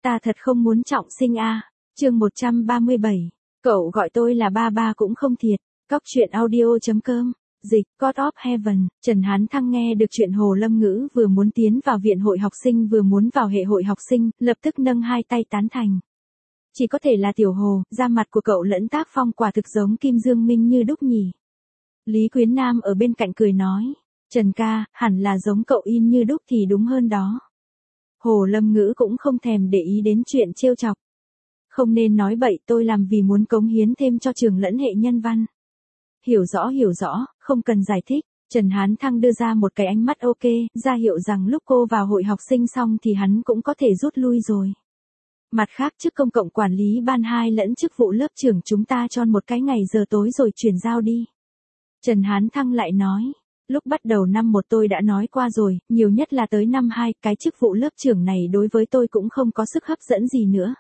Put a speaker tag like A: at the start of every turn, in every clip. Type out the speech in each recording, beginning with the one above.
A: Ta thật không muốn trọng sinh a. Chương 137. Cậu gọi tôi là ba ba cũng không thiệt. Cóc truyện audio.com. Dịch, God of Heaven. Trần Hán Thăng nghe được chuyện Hồ Lâm Ngữ vừa muốn tiến vào viện hội học sinh vừa muốn vào hệ hội học sinh, lập tức nâng hai tay tán thành. Chỉ có thể là Tiểu Hồ, da mặt của cậu lẫn tác phong quả thực giống Kim Dương Minh như đúc nhỉ. Lý Quyến Nam ở bên cạnh cười nói, Trần ca, hẳn là giống cậu in như đúc thì đúng hơn đó. Hồ Lâm Ngữ cũng không thèm để ý đến chuyện trêu chọc. Không nên nói bậy, tôi làm vì muốn cống hiến thêm cho trường lẫn hệ nhân văn. Hiểu rõ, không cần giải thích. Trần Hán Thăng đưa ra một cái ánh mắt ok, ra hiệu rằng lúc cô vào hội học sinh xong thì hắn cũng có thể rút lui rồi. Mặt khác chức công cộng quản lý ban 2 lẫn chức vụ lớp trưởng chúng ta cho một cái ngày giờ tối rồi chuyển giao đi. Trần Hán Thăng lại nói, lúc bắt đầu năm 1 tôi đã nói qua rồi, nhiều nhất là tới năm 2, cái chức vụ lớp trưởng này đối với tôi cũng không có sức hấp dẫn gì nữa.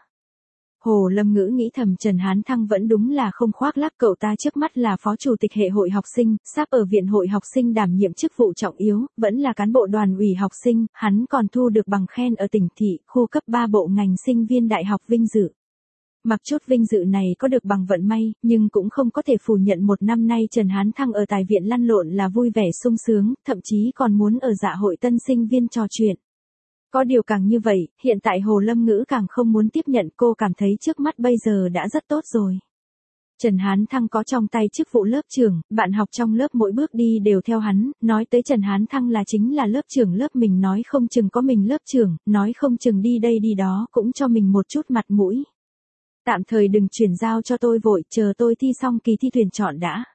A: Hồ Lâm Ngữ nghĩ thầm Trần Hán Thăng vẫn đúng là không khoác lác, cậu ta trước mắt là phó chủ tịch hệ hội học sinh, sắp ở viện hội học sinh đảm nhiệm chức vụ trọng yếu, vẫn là cán bộ đoàn ủy học sinh, hắn còn thu được bằng khen ở tỉnh thị, khu cấp 3 bộ ngành sinh viên đại học vinh dự. Mặc chút vinh dự này có được bằng vận may, nhưng cũng không có thể phủ nhận một năm nay Trần Hán Thăng ở tại viện lăn lộn là vui vẻ sung sướng, thậm chí còn muốn ở dạ hội tân sinh viên trò chuyện. Có điều càng như vậy, hiện tại Hồ Lâm Ngữ càng không muốn tiếp nhận, cô cảm thấy trước mắt bây giờ đã rất tốt rồi. Trần Hán Thăng có trong tay chức vụ lớp trưởng, bạn học trong lớp mỗi bước đi đều theo hắn, nói tới Trần Hán Thăng là chính là lớp trưởng lớp mình, nói không chừng có mình lớp trưởng, nói không chừng đi đây đi đó cũng cho mình một chút mặt mũi. Tạm thời đừng chuyển giao cho tôi vội, chờ tôi thi xong kỳ thi tuyển chọn đã.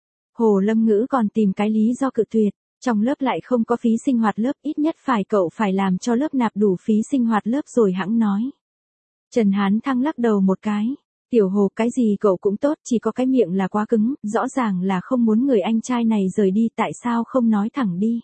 A: Hồ Lâm Ngữ còn tìm cái lý do cự tuyệt. Trong lớp lại không có phí sinh hoạt lớp, ít nhất cậu phải làm cho lớp nạp đủ phí sinh hoạt lớp rồi hẵng nói. Trần Hán Thăng lắc đầu một cái. Tiểu Hồ, cái gì cậu cũng tốt, chỉ có cái miệng là quá cứng, rõ ràng là không muốn người anh trai này rời đi, tại sao không nói thẳng đi.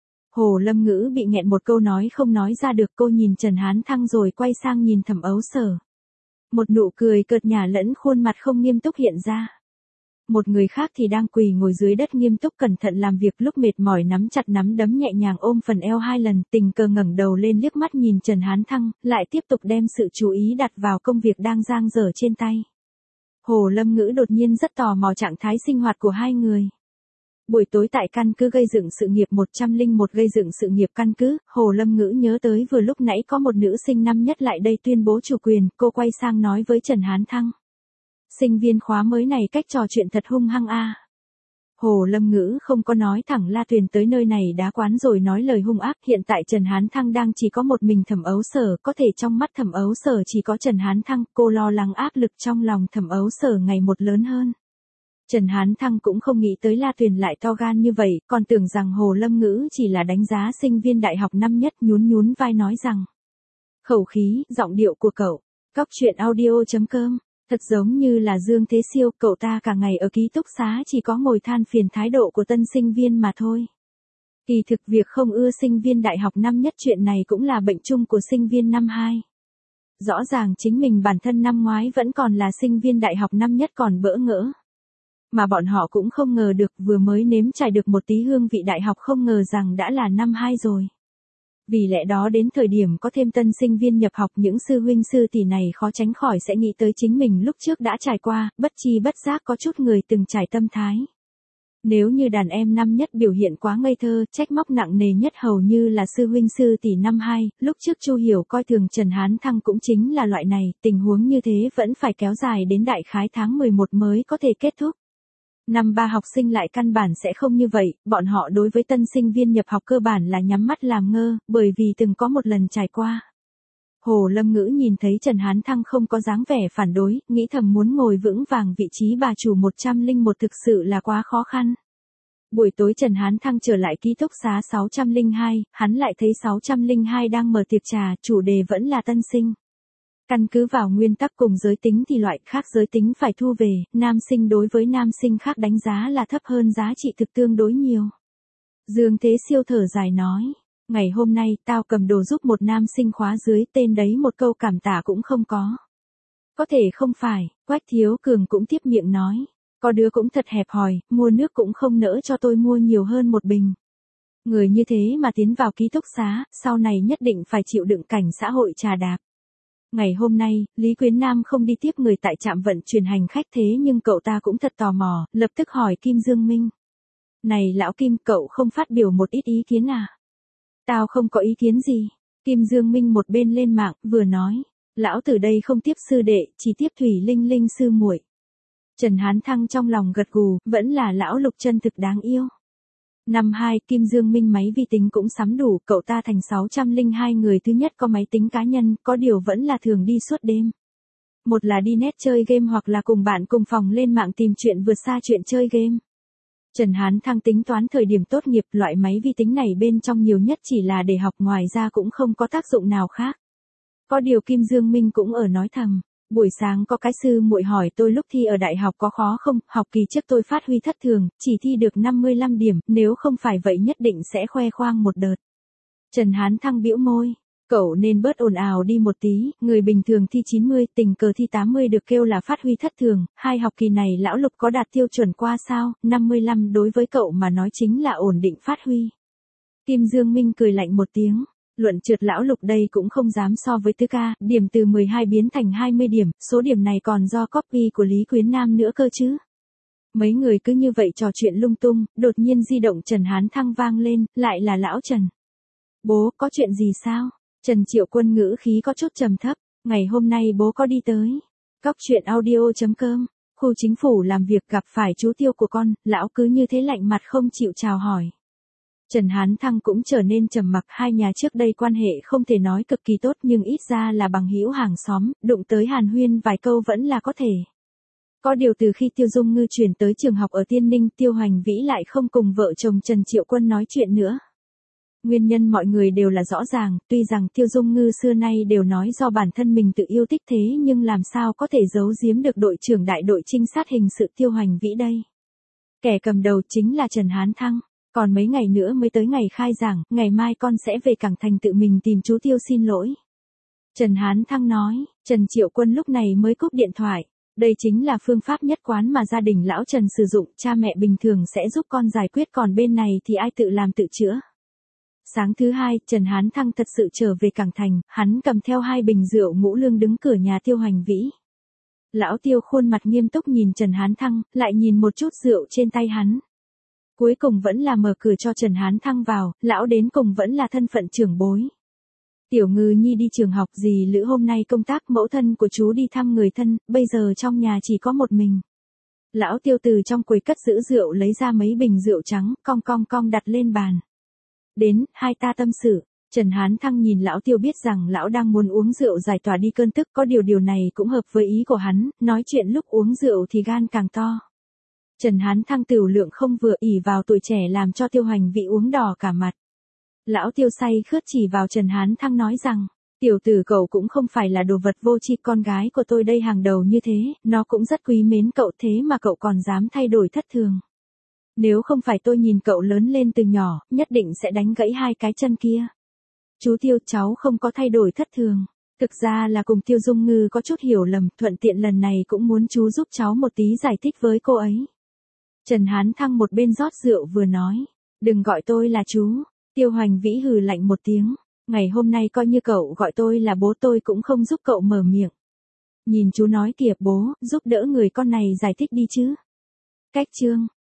A: Hồ Lâm Ngữ bị nghẹn một câu nói không nói ra được, cô nhìn Trần Hán Thăng rồi quay sang nhìn Thẩm Ấu Sở. Một nụ cười cợt nhả lẫn khuôn mặt không nghiêm túc hiện ra. Một người khác thì đang quỳ ngồi dưới đất nghiêm túc cẩn thận làm việc, lúc mệt mỏi nắm chặt nắm đấm nhẹ nhàng ôm phần eo 2 lần, tình cờ ngẩng đầu lên liếc mắt nhìn Trần Hán Thăng, lại tiếp tục đem sự chú ý đặt vào công việc đang dang dở trên tay. Hồ Lâm Ngữ đột nhiên rất tò mò trạng thái sinh hoạt của hai người. Buổi tối tại căn cứ gây dựng sự nghiệp 101 gây dựng sự nghiệp căn cứ, Hồ Lâm Ngữ nhớ tới vừa lúc nãy có một nữ sinh năm nhất lại đây tuyên bố chủ quyền, cô quay sang nói với Trần Hán Thăng. Sinh viên khóa mới này cách trò chuyện thật hung hăng a. Hồ Lâm Ngữ không có nói thẳng La Tuyền tới nơi này đá quán rồi nói lời hung ác, hiện tại Trần Hán Thăng đang chỉ có một mình Thẩm Ấu Sở, có thể trong mắt Thẩm Ấu Sở chỉ có Trần Hán Thăng, cô lo lắng áp lực trong lòng Thẩm Ấu Sở ngày một lớn hơn. Trần Hán Thăng cũng không nghĩ tới La Tuyền lại to gan như vậy, còn tưởng rằng Hồ Lâm Ngữ chỉ là đánh giá sinh viên đại học năm nhất, nhún vai nói rằng. Khẩu khí, giọng điệu của cậu, cóc truyện audio.com. Thật giống như là Dương Thế Siêu, cậu ta cả ngày ở ký túc xá chỉ có ngồi than phiền thái độ của tân sinh viên mà thôi. Kỳ thực việc không ưa sinh viên đại học năm nhất chuyện này cũng là bệnh chung của sinh viên năm 2. Rõ ràng chính mình bản thân năm ngoái vẫn còn là sinh viên đại học năm nhất còn bỡ ngỡ. Mà bọn họ cũng không ngờ được vừa mới nếm trải được một tí hương vị đại học không ngờ rằng đã là năm 2 rồi. Vì lẽ đó đến thời điểm có thêm tân sinh viên nhập học những sư huynh sư tỷ này khó tránh khỏi sẽ nghĩ tới chính mình lúc trước đã trải qua, bất chi bất giác có chút người từng trải tâm thái. Nếu như đàn em năm nhất biểu hiện quá ngây thơ, trách móc nặng nề nhất hầu như là sư huynh sư tỷ năm 2, lúc trước Chu Hiểu coi thường Trần Hán Thăng cũng chính là loại này, tình huống như thế vẫn phải kéo dài đến đại khái tháng 11 mới có thể kết thúc. Năm 3 học sinh lại căn bản sẽ không như vậy, bọn họ đối với tân sinh viên nhập học cơ bản là nhắm mắt làm ngơ, bởi vì từng có một lần trải qua. Hồ Lâm Ngữ nhìn thấy Trần Hán Thăng không có dáng vẻ phản đối, nghĩ thầm muốn ngồi vững vàng vị trí bà chủ 101 thực sự là quá khó khăn. Buổi tối Trần Hán Thăng trở lại ký túc xá 602, hắn lại thấy 602 đang mở tiệc trà, chủ đề vẫn là tân sinh. Căn cứ vào nguyên tắc cùng giới tính thì loại khác giới tính phải thu về, nam sinh đối với nam sinh khác đánh giá là thấp hơn giá trị thực tương đối nhiều. Dương Thế Siêu thở dài nói, ngày hôm nay tao cầm đồ giúp một nam sinh khóa dưới, tên đấy một câu cảm tạ cũng không có. Có thể không phải, Quách Thiếu Cường cũng tiếp miệng nói, có đứa cũng thật hẹp hòi, mua nước cũng không nỡ cho tôi mua nhiều hơn một bình. Người như thế mà tiến vào ký túc xá, sau này nhất định phải chịu đựng cảnh xã hội trà đạp. Ngày hôm nay, Lý Quyến Nam không đi tiếp người tại trạm vận chuyển hành khách thế nhưng cậu ta cũng thật tò mò, lập tức hỏi Kim Dương Minh. Này lão Kim, cậu không phát biểu một ít ý kiến à? Tao không có ý kiến gì. Kim Dương Minh một bên lên mạng, vừa nói. Lão từ đây không tiếp sư đệ, chỉ tiếp Thủy Linh Linh sư muội. Trần Hán Thăng trong lòng gật gù, vẫn là lão Lục chân thực đáng yêu. Năm 2, Kim Dương Minh máy vi tính cũng sắm đủ, cậu ta thành 602 người thứ nhất có máy tính cá nhân, có điều vẫn là thường đi suốt đêm. Một là đi net chơi game hoặc là cùng bạn cùng phòng lên mạng tìm chuyện vượt xa chuyện chơi game. Trần Hán Thăng tính toán thời điểm tốt nghiệp, loại máy vi tính này bên trong nhiều nhất chỉ là để học, ngoài ra cũng không có tác dụng nào khác. Có điều Kim Dương Minh cũng ở nói thầm. Buổi sáng có cái sư muội hỏi tôi lúc thi ở đại học có khó không, học kỳ trước tôi phát huy thất thường, chỉ thi được 55 điểm, nếu không phải vậy nhất định sẽ khoe khoang một đợt. Trần Hán Thăng bĩu môi, cậu nên bớt ồn ào đi một tí, người bình thường thi 90, tình cờ thi 80 được kêu là phát huy thất thường, 2 học kỳ này lão Lục có đạt tiêu chuẩn qua sao, 55 đối với cậu mà nói chính là ổn định phát huy. Kim Dương Minh cười lạnh một tiếng. Luận trượt lão Lục đây cũng không dám so với Tứ ca, điểm từ 12 biến thành 20 điểm, số điểm này còn do copy của Lý Quyến Nam nữa cơ chứ. Mấy người cứ như vậy trò chuyện lung tung, đột nhiên di động Trần Hán Thăng vang lên, lại là lão Trần. Bố, có chuyện gì sao? Trần Triệu Quân ngữ khí có chút trầm thấp, ngày hôm nay bố có đi tới. Cóc truyện audio.com, khu chính phủ làm việc gặp phải chú Tiêu của con, lão cứ như thế lạnh mặt không chịu chào hỏi. Trần Hán Thăng cũng trở nên trầm mặc, hai nhà trước đây quan hệ không thể nói cực kỳ tốt nhưng ít ra là bằng hữu hàng xóm, đụng tới hàn huyên vài câu vẫn là có thể. Có điều từ khi Tiêu Dung Ngư chuyển tới trường học ở Tiên Ninh, Tiêu Hoành Vĩ lại không cùng vợ chồng Trần Triệu Quân nói chuyện nữa. Nguyên nhân mọi người đều là rõ ràng, tuy rằng Tiêu Dung Ngư xưa nay đều nói do bản thân mình tự yêu thích thế nhưng làm sao có thể giấu giếm được đội trưởng đại đội trinh sát hình sự Tiêu Hoành Vĩ đây. Kẻ cầm đầu chính là Trần Hán Thăng. Còn mấy ngày nữa mới tới ngày khai giảng, ngày mai con sẽ về Cảng Thành tự mình tìm chú Tiêu xin lỗi. Trần Hán Thăng nói, Trần Triệu Quân lúc này mới cúp điện thoại. Đây chính là phương pháp nhất quán mà gia đình lão Trần sử dụng, cha mẹ bình thường sẽ giúp con giải quyết còn bên này thì ai tự làm tự chữa. Sáng thứ hai, Trần Hán Thăng thật sự trở về Cảng Thành, hắn cầm theo 2 bình rượu ngũ lương đứng cửa nhà Tiêu Hoành Vĩ. Lão Tiêu khuôn mặt nghiêm túc nhìn Trần Hán Thăng, lại nhìn một chút rượu trên tay hắn. Cuối cùng vẫn là mở cửa cho Trần Hán Thăng vào, lão đến cùng vẫn là thân phận trưởng bối. Tiểu Ngư Nhi đi trường học, dì Lữ hôm nay công tác, mẫu thân của chú đi thăm người thân, bây giờ trong nhà chỉ có một mình. Lão Tiêu từ trong quầy cất giữ rượu lấy ra mấy bình rượu trắng, cong đặt lên bàn. Đến, hai ta tâm sự. Trần Hán Thăng nhìn lão Tiêu biết rằng lão đang muốn uống rượu giải tỏa đi cơn tức, có điều này cũng hợp với ý của hắn, nói chuyện lúc uống rượu thì gan càng to. Trần Hán Thăng tửu lượng không vừa, ỷ vào tuổi trẻ làm cho Tiêu Hoành Vĩ uống đỏ cả mặt. Lão Tiêu say khướt chỉ vào Trần Hán Thăng nói rằng, tiểu tử cậu cũng không phải là đồ vật vô tri, con gái của tôi đây hàng đầu như thế, nó cũng rất quý mến cậu thế mà cậu còn dám thay đổi thất thường. Nếu không phải tôi nhìn cậu lớn lên từ nhỏ, nhất định sẽ đánh gãy 2 cái chân kia. Chú Tiêu, cháu không có thay đổi thất thường. Thực ra là cùng Tiêu Dung Ngư có chút hiểu lầm, thuận tiện lần này cũng muốn chú giúp cháu một tí giải thích với cô ấy. Trần Hán Thăng một bên rót rượu vừa nói, đừng gọi tôi là chú. Tiêu Hoành Vĩ hừ lạnh một tiếng, ngày hôm nay coi như cậu gọi tôi là bố tôi cũng không giúp cậu mở miệng. Nhìn chú nói kìa bố, giúp đỡ người con này giải thích đi chứ. Cách chương.